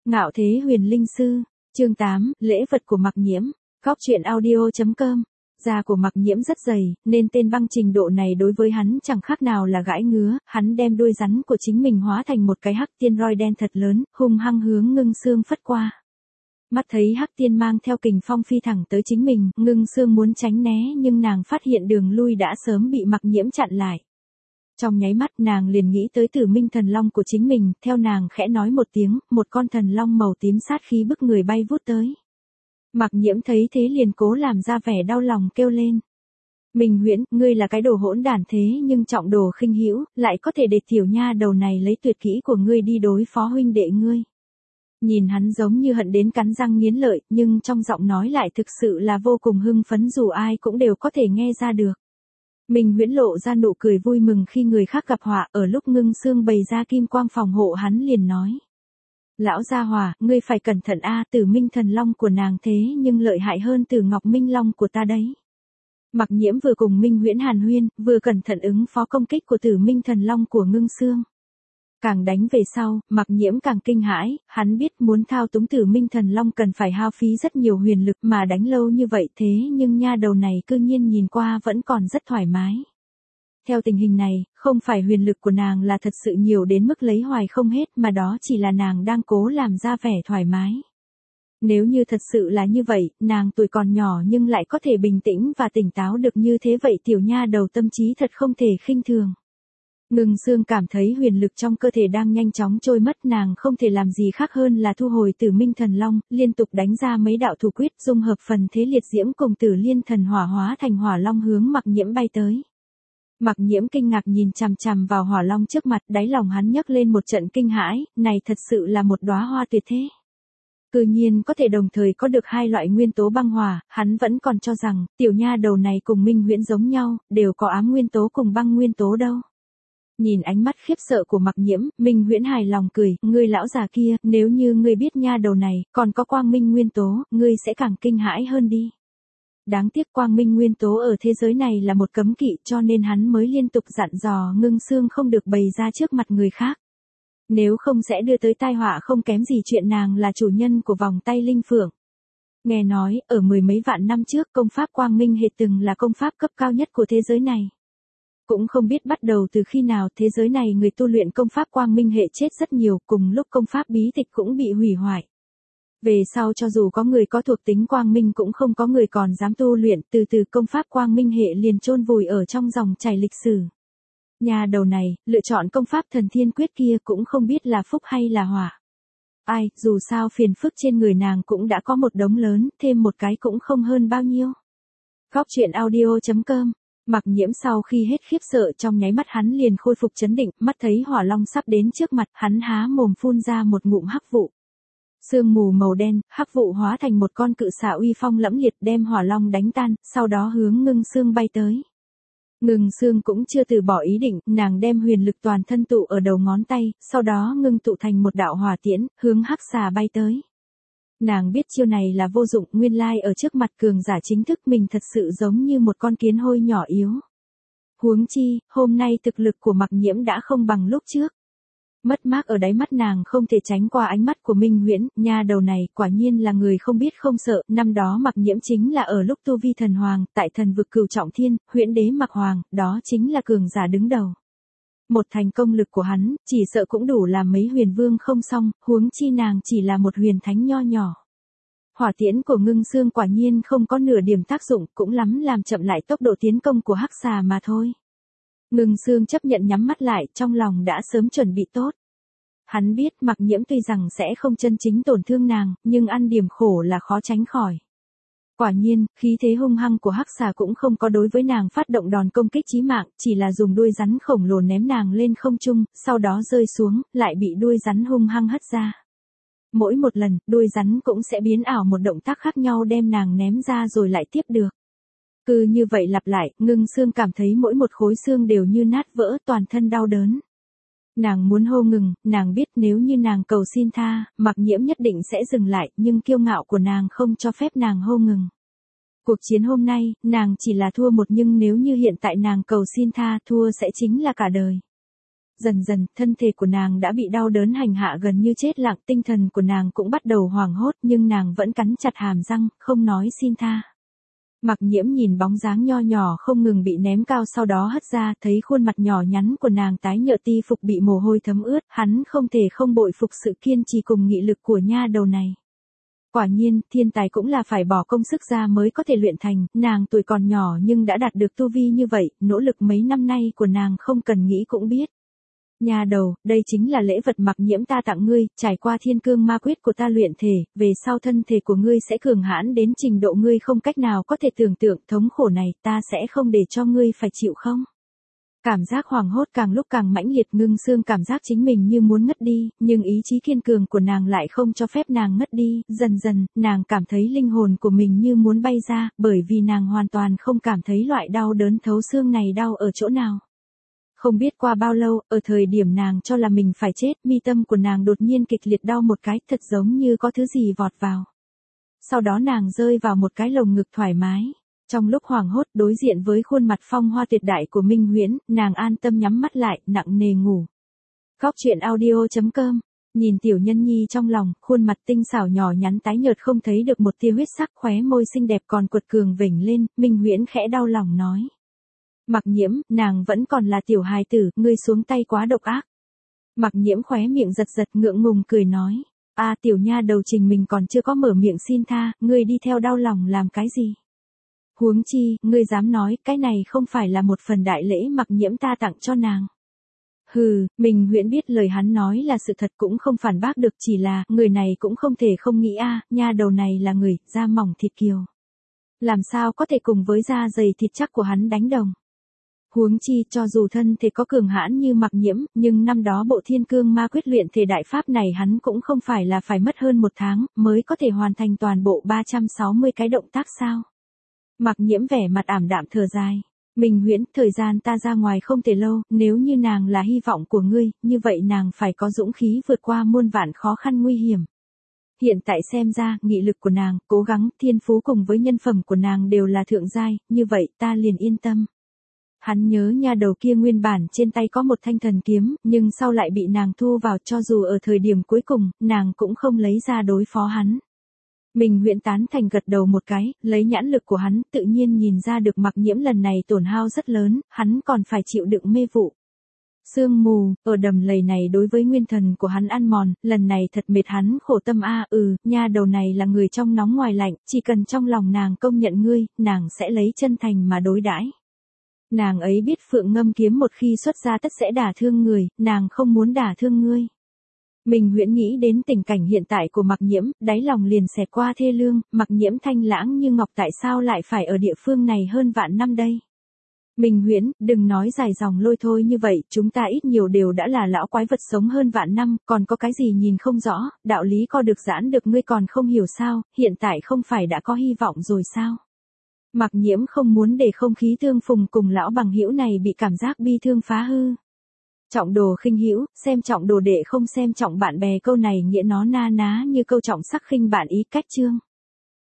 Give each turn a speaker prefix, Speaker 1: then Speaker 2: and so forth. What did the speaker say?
Speaker 1: Ngạo thế huyền linh sư, chương 8, lễ vật của Mặc Nhiễm, Góc truyện audio.com. Da của Mặc Nhiễm rất dày, nên tên băng trình độ này đối với hắn chẳng khác nào là gãi ngứa, hắn đem đuôi rắn của chính mình hóa thành một cái hắc tiên roi đen thật lớn, hung hăng hướng Ngưng Sương phất qua. Mắt thấy hắc tiên mang theo kình phong phi thẳng tới chính mình, Ngưng Sương muốn tránh né nhưng nàng phát hiện đường lui đã sớm bị Mặc Nhiễm chặn lại. Trong nháy mắt nàng liền nghĩ tới Tử Minh thần long của chính mình, theo nàng khẽ nói một tiếng, một con thần long màu tím sát khí bức người bay vút tới. Mặc Nhiễm thấy thế liền cố làm ra vẻ đau lòng kêu lên. Minh Huyễn, ngươi là cái đồ hỗn đản thế nhưng trọng đồ khinh hữu, lại có thể để tiểu nha đầu này lấy tuyệt kỹ của ngươi đi đối phó huynh đệ ngươi. Nhìn hắn giống như hận đến cắn răng nghiến lợi, nhưng trong giọng nói lại thực sự là vô cùng hưng phấn dù ai cũng đều có thể nghe ra được. Minh Huyễn lộ ra nụ cười vui mừng khi người khác gặp họa, ở lúc Ngưng Sương bày ra kim quang phòng hộ hắn liền nói. Lão gia hỏa, ngươi phải cẩn thận a, Tử Minh thần long của nàng thế nhưng lợi hại hơn Tử Ngọc Minh long của ta đấy. Mặc Nhiễm vừa cùng Minh Huyễn hàn huyên, vừa cẩn thận ứng phó công kích của Tử Minh thần long của Ngưng Sương. Càng đánh về sau, Mặc Nhiễm càng kinh hãi, hắn biết muốn thao túng Tử Minh thần long cần phải hao phí rất nhiều huyền lực mà đánh lâu như vậy thế nhưng nha đầu này cư nhiên nhìn qua vẫn còn rất thoải mái. Theo tình hình này, không phải huyền lực của nàng là thật sự nhiều đến mức lấy hoài không hết mà đó chỉ là nàng đang cố làm ra vẻ thoải mái. Nếu như thật sự là như vậy, nàng tuổi còn nhỏ nhưng lại có thể bình tĩnh và tỉnh táo được như thế vậy tiểu nha đầu tâm trí thật không thể khinh thường. Ngưng Sương cảm thấy huyền lực trong cơ thể đang nhanh chóng trôi mất nàng không thể làm gì khác hơn là thu hồi Tử Minh thần long, liên tục đánh ra mấy đạo thủ quyết dung hợp phần thế liệt diễm cùng Tử Liên thần hỏa hóa thành hỏa long hướng Mặc Nhiễm bay tới. Mặc Nhiễm kinh ngạc nhìn chằm chằm vào hỏa long trước mặt, đáy lòng hắn nhấc lên một trận kinh hãi, này thật sự là một đóa hoa tuyệt thế. Cư nhiên có thể đồng thời có được hai loại nguyên tố băng hỏa, hắn vẫn còn cho rằng, tiểu nha đầu này cùng Minh Huyễn giống nhau, đều có ám nguyên tố cùng băng nguyên tố đâu. Nhìn ánh mắt khiếp sợ của Mặc Nhiễm, Minh Huyễn hài lòng cười, ngươi lão già kia, nếu như ngươi biết nha đầu này, còn có quang minh nguyên tố, ngươi sẽ càng kinh hãi hơn đi. Đáng tiếc quang minh nguyên tố ở thế giới này là một cấm kỵ cho nên hắn mới liên tục dặn dò Ngưng Sương không được bày ra trước mặt người khác. Nếu không sẽ đưa tới tai họa không kém gì chuyện nàng là chủ nhân của vòng tay linh phượng. Nghe nói, ở mười mấy vạn năm trước công pháp quang minh hệ từng là công pháp cấp cao nhất của thế giới này. Cũng không biết bắt đầu từ khi nào thế giới này người tu luyện công pháp quang minh hệ chết rất nhiều cùng lúc công pháp bí tịch cũng bị hủy hoại. Về sau cho dù có người có thuộc tính quang minh cũng không có người còn dám tu luyện, từ từ công pháp quang minh hệ liền chôn vùi ở trong dòng chảy lịch sử. Nhà đầu này, lựa chọn công pháp thần thiên quyết kia cũng không biết là phúc hay là họa. Ai, dù sao phiền phức trên người nàng cũng đã có một đống lớn, thêm một cái cũng không hơn bao nhiêu. Góc truyện audio.com. Mặc Nhiễm sau khi hết khiếp sợ trong nháy mắt hắn liền khôi phục trấn định, mắt thấy hỏa long sắp đến trước mặt, hắn há mồm phun ra một ngụm hắc vụ. Sương mù màu đen, hắc vụ hóa thành một con cự xà uy phong lẫm liệt đem hỏa long đánh tan, sau đó hướng Ngưng Sương bay tới. Ngưng Sương cũng chưa từ bỏ ý định, nàng đem huyền lực toàn thân tụ ở đầu ngón tay, sau đó ngưng tụ thành một đạo hỏa tiễn, hướng hắc xà bay tới. Nàng biết chiêu này là vô dụng, nguyên lai ở trước mặt cường giả chính thức mình thật sự giống như một con kiến hôi nhỏ yếu. Huống chi, hôm nay thực lực của Mặc Nhiễm đã không bằng lúc trước. Mất mát ở đáy mắt nàng không thể tránh qua ánh mắt của Minh Huyễn, nha đầu này quả nhiên là người không biết không sợ, năm đó Mặc Nhiễm chính là ở lúc tu vi thần hoàng, tại thần vực Cửu Trọng Thiên, Huyễn Đế Mặc Hoàng, đó chính là cường giả đứng đầu. Một thành công lực của hắn, chỉ sợ cũng đủ làm mấy huyền vương không xong, huống chi nàng chỉ là một huyền thánh nho nhỏ. Hỏa tiễn của Ngưng Sương quả nhiên không có nửa điểm tác dụng, cũng lắm làm chậm lại tốc độ tiến công của hắc xà mà thôi. Ngưng Sương chấp nhận nhắm mắt lại, trong lòng đã sớm chuẩn bị tốt. Hắn biết Mặc Nhiễm tuy rằng sẽ không chân chính tổn thương nàng, nhưng ăn điểm khổ là khó tránh khỏi. Quả nhiên, khí thế hung hăng của hắc xà cũng không có đối với nàng phát động đòn công kích chí mạng, chỉ là dùng đuôi rắn khổng lồ ném nàng lên không trung, sau đó rơi xuống, lại bị đuôi rắn hung hăng hất ra. Mỗi một lần, đuôi rắn cũng sẽ biến ảo một động tác khác nhau đem nàng ném ra rồi lại tiếp được. Cứ như vậy lặp lại, Ngưng Sương cảm thấy mỗi một khối xương đều như nát vỡ, toàn thân đau đớn. Nàng muốn hô ngừng, nàng biết nếu như nàng cầu xin tha, Mặc Nhiễm nhất định sẽ dừng lại, nhưng kiêu ngạo của nàng không cho phép nàng hô ngừng. Cuộc chiến hôm nay, nàng chỉ là thua một nhưng nếu như hiện tại nàng cầu xin tha, thua sẽ chính là cả đời. Dần dần, thân thể của nàng đã bị đau đớn hành hạ gần như chết lặng, tinh thần của nàng cũng bắt đầu hoảng hốt, nhưng nàng vẫn cắn chặt hàm răng, không nói xin tha. Mặc Nhiễm nhìn bóng dáng nho nhỏ không ngừng bị ném cao sau đó hất ra, thấy khuôn mặt nhỏ nhắn của nàng tái nhợt ti phục bị mồ hôi thấm ướt, hắn không thể không bội phục sự kiên trì cùng nghị lực của nha đầu này. Quả nhiên, thiên tài cũng là phải bỏ công sức ra mới có thể luyện thành, nàng tuổi còn nhỏ nhưng đã đạt được tu vi như vậy, nỗ lực mấy năm nay của nàng không cần nghĩ cũng biết. Nha đầu, đây chính là lễ vật Mặc Nhiễm ta tặng ngươi, trải qua thiên cương ma quyết của ta luyện thể, về sau thân thể của ngươi sẽ cường hãn đến trình độ ngươi không cách nào có thể tưởng tượng, thống khổ này ta sẽ không để cho ngươi phải chịu không? Cảm giác hoảng hốt càng lúc càng mãnh liệt, ngưng xương cảm giác chính mình như muốn ngất đi, nhưng ý chí kiên cường của nàng lại không cho phép nàng ngất đi, dần dần, nàng cảm thấy linh hồn của mình như muốn bay ra, bởi vì nàng hoàn toàn không cảm thấy loại đau đớn thấu xương này đau ở chỗ nào. Không biết qua bao lâu, ở thời điểm nàng cho là mình phải chết, mi tâm của nàng đột nhiên kịch liệt đau một cái, thật giống như có thứ gì vọt vào. Sau đó nàng rơi vào một cái lồng ngực thoải mái. Trong lúc hoảng hốt đối diện với khuôn mặt phong hoa tuyệt đại của Minh Huyễn, nàng an tâm nhắm mắt lại, nặng nề ngủ. Góc truyện audio.com. Nhìn tiểu nhân nhi trong lòng, khuôn mặt tinh xảo nhỏ nhắn tái nhợt không thấy được một tia huyết sắc, khóe môi xinh đẹp còn quật cường vểnh lên, Minh Huyễn khẽ đau lòng nói. Mặc Nhiễm, nàng vẫn còn là tiểu hài tử, ngươi xuống tay quá độc ác. Mặc Nhiễm khóe miệng giật giật ngượng ngùng cười nói. Tiểu nha đầu Trình mình còn chưa có mở miệng xin tha, ngươi đi theo đau lòng làm cái gì? Huống chi, ngươi dám nói, cái này không phải là một phần đại lễ Mặc Nhiễm ta tặng cho nàng. Hừ, Minh Huyễn biết lời hắn nói là sự thật cũng không phản bác được, chỉ là, người này cũng không thể không nghĩ nha đầu này là người, da mỏng thịt kiều. Làm sao có thể cùng với da dày thịt chắc của hắn đánh đồng. Huống chi, cho dù thân thể có cường hãn như Mặc Nhiễm, nhưng năm đó bộ thiên cương ma quyết luyện thể đại pháp này hắn cũng không phải là phải mất hơn 1 tháng, mới có thể hoàn thành toàn bộ 360 cái động tác sao. Mặc Nhiễm vẻ mặt ảm đạm thở dài. Minh Huyễn, thời gian ta ra ngoài không thể lâu, nếu như nàng là hy vọng của ngươi, như vậy nàng phải có dũng khí vượt qua muôn vạn khó khăn nguy hiểm. Hiện tại xem ra, nghị lực của nàng, cố gắng, thiên phú cùng với nhân phẩm của nàng đều là thượng giai, như vậy ta liền yên tâm. Hắn nhớ nha đầu kia nguyên bản trên tay có một thanh thần kiếm, nhưng sau lại bị nàng thu vào, cho dù ở thời điểm cuối cùng, nàng cũng không lấy ra đối phó hắn. Minh Huyễn tán thành gật đầu một cái, lấy nhãn lực của hắn, tự nhiên nhìn ra được Mặc Nhiễm lần này tổn hao rất lớn, hắn còn phải chịu đựng mê vụ. Sương mù, ở đầm lầy này đối với nguyên thần của hắn ăn mòn, lần này thật mệt hắn khổ tâm nha đầu này là người trong nóng ngoài lạnh, chỉ cần trong lòng nàng công nhận ngươi, nàng sẽ lấy chân thành mà đối đãi. Nàng ấy biết Phượng Ngâm kiếm một khi xuất ra tất sẽ đả thương người, nàng không muốn đả thương ngươi. Minh Huyễn nghĩ đến tình cảnh hiện tại của Mặc Nhiễm, đáy lòng liền xẹt qua thê lương, Mặc Nhiễm thanh lãng như ngọc tại sao lại phải ở địa phương này hơn vạn năm đây. Minh Huyễn, đừng nói dài dòng lôi thôi như vậy, chúng ta ít nhiều đều đã là lão quái vật sống hơn vạn năm, còn có cái gì nhìn không rõ, đạo lý co được giãn được ngươi còn không hiểu sao, hiện tại không phải đã có hy vọng rồi sao. Mặc Nhiễm không muốn để không khí tương phùng cùng lão bằng hữu này bị cảm giác bi thương phá hư. Trọng đồ khinh hữu, xem trọng đồ đệ không xem trọng bạn bè, câu này nghĩa nó na ná như câu trọng sắc khinh bạn ý cách chương.